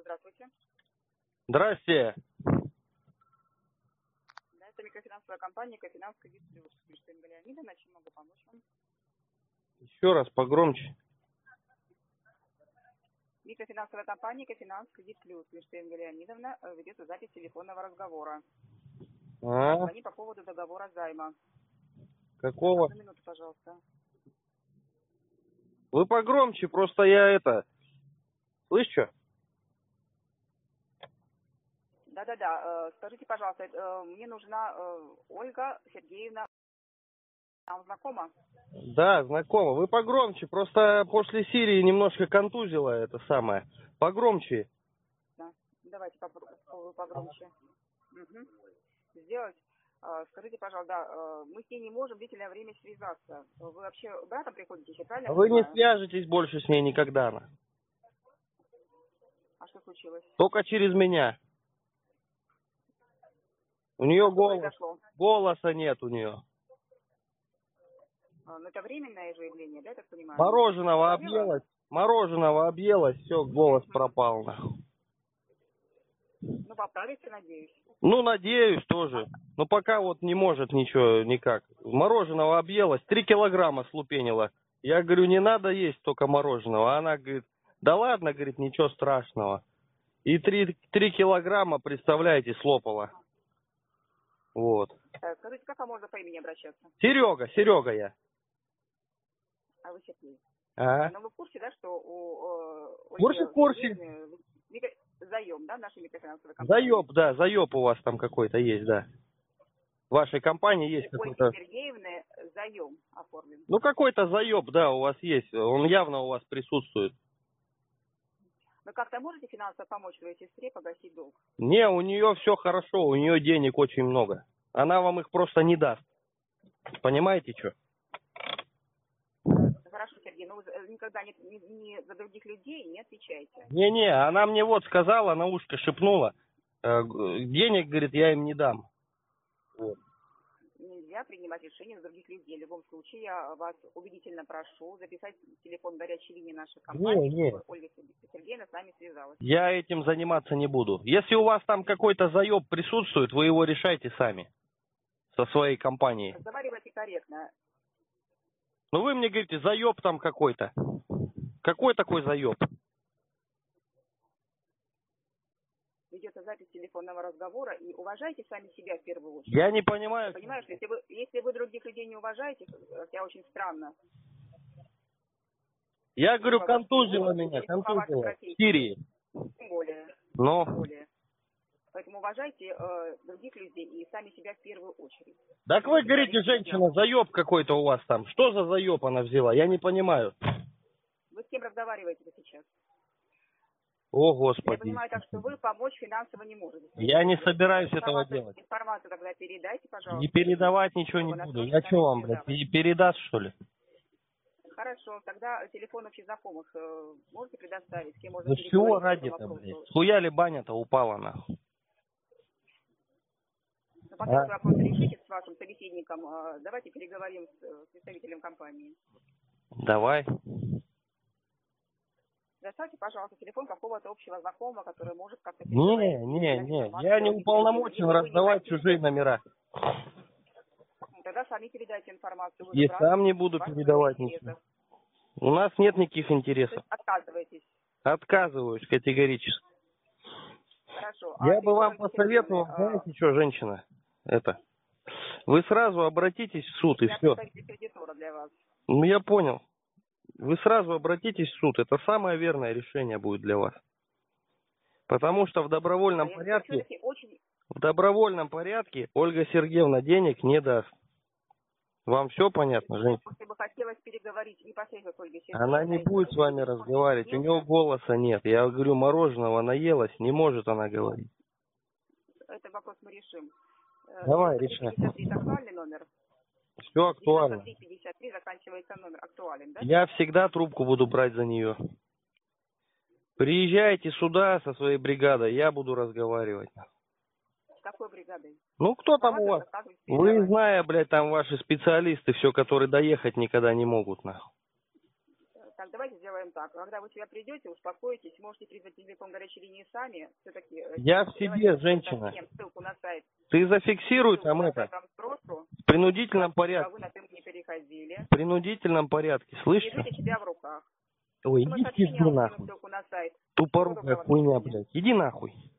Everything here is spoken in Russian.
Здравствуйте. Здрасте. Да, это микрофинансовая компания «Экофинанс Кредит Плюс». Кристина Леонидовна, чем могу помочь вам? Еще раз погромче. Микрофинансовая компания «Экофинанс Кредит Плюс». Кристина Леонидовна, ведется запись телефонного разговора. Звони по поводу договора займа. Какого? 1 минуту, пожалуйста. Вы погромче, просто я это... Слышь, что? Да. Скажите, пожалуйста, мне нужна Ольга Сергеевна. Вам знакома? Да, знакомо. Вы погромче, просто после Сирии немножко контузило это самое. Погромче. Да. Давайте погромче. Угу. Сделать. Скажите, пожалуйста, мы с ней не можем длительное время связаться. Вы вообще братом приходите еще, правильно? Вы не свяжетесь больше с ней никогда. А что случилось? Только через меня. У нее голоса нет у нее. Ну, это временное же явление, да, я так понимаю? Мороженого объелась, все, голос пропал. Ну, поправится, надеюсь. Ну, надеюсь тоже. Но пока вот не может ничего, никак. Мороженого объелась, 3 килограмма слупенила. Я говорю, не надо есть только мороженого. Она говорит, да ладно, говорит, ничего страшного. И 3 килограмма, представляете, слопала. Вот. Скажите, как вам можно по имени обращаться? Серега я. А вы Сергей. Ага. Но вы в курсе, да, что у В курсе. заем, да, нашей микрофинансовой компании? Заеб у вас там какой-то есть, да. В вашей компании есть какой-то... Ольги Сергеевны заем оформлен. Ну, какой-то заеб, да, у вас есть. Он явно у вас присутствует. Вы как-то можете финансово помочь своей сестре погасить долг? Не, у нее все хорошо, у нее денег очень много. Она вам их просто не даст. Понимаете, что? Хорошо, Сергей, но вы никогда не за других людей не отвечаете. Не, она мне вот сказала, на ушко шепнула. Денег, говорит, я им не дам. Вот. Нельзя принимать решения за других людей. В любом случае, я вас убедительно прошу записать телефон горячей линии нашей компании, чтобы Ольга Сергеевна с нами связалась. Я этим заниматься не буду. Если у вас там какой-то заеб присутствует, вы его решайте сами. Со своей компанией. Разговаривайте корректно. Ну вы мне говорите, заеб там какой-то. Какой такой заеб? Ведется запись телефонного разговора, и уважайте сами себя в первую очередь. Я не понимаю. Понимаешь, если вы других людей не уважаете, это очень странно. Я говорю, контузило меня, в Сирии. Тем более. Но... Тем более. Поэтому уважайте других людей и сами себя в первую очередь. Так вы говорите, женщина, заеб какой-то у вас там. Что за заеб она взяла? Я не понимаю. Вы с кем разговариваете сейчас? О, Господи. Я понимаю так, что вы помочь финансово не можете. Я не собираюсь этого делать. Информацию тогда передайте, пожалуйста. Не передавать ничего не буду. Я что вам, блядь, передаст, что ли? Хорошо, тогда телефон общезнакомых можете предоставить? С кем можно За чего ради-то, блядь? Схуяли баня-то упала, нахуй. Ну, пока вы вопрос решите с вашим собеседником, давайте переговорим с представителем компании. Давай. Доставьте, пожалуйста, телефон какого-то общего знакомого, который может как-то... Не, я не уполномочен раздавать чужие номера. Тогда сами передайте информацию. И сам не буду передавать ничего. У нас нет никаких интересов. Отказываетесь? Отказываюсь категорически. Хорошо. Я бы вам посоветовал, знаете что, женщина, вы сразу обратитесь в суд и все. Для вас. Ну, я понял. Вы сразу обратитесь в суд. Это самое верное решение будет для вас. Потому что в добровольном порядке Ольга Сергеевна денег не даст. Вам все понятно, женщина? Если бы хотелось переговорить непосредственно с Ольгой Сергеевной... Она не будет с вами разговаривать. У нее голоса нет. Я говорю, мороженого наелась, не может она говорить. Этот вопрос мы решим. Давай, решай. 53 актуальный номер? Все актуально. 53 заканчивается номер. Актуален, да? Я всегда трубку буду брать за нее. Приезжайте сюда со своей бригадой, я буду разговаривать. С какой бригадой? Ну, кто там у вас? Вы, зная, блядь, там ваши специалисты, все, которые доехать никогда не могут, нахуй. Так, давайте сделаем так. Когда вы себя придете, успокоитесь, можете призвать телефон горячей линии сами. Все-таки Я в себе, женщина. ссылку на сайт. Ты зафиксируй там это. В принудительном Вы порядке. на «ты» не переходили. В принудительном порядке. Слышишь? Держите себя в руках. Ой, иди в пизду нахуй. Ссылку на сайт. Тупорукая хуйня, блядь. Иди нахуй.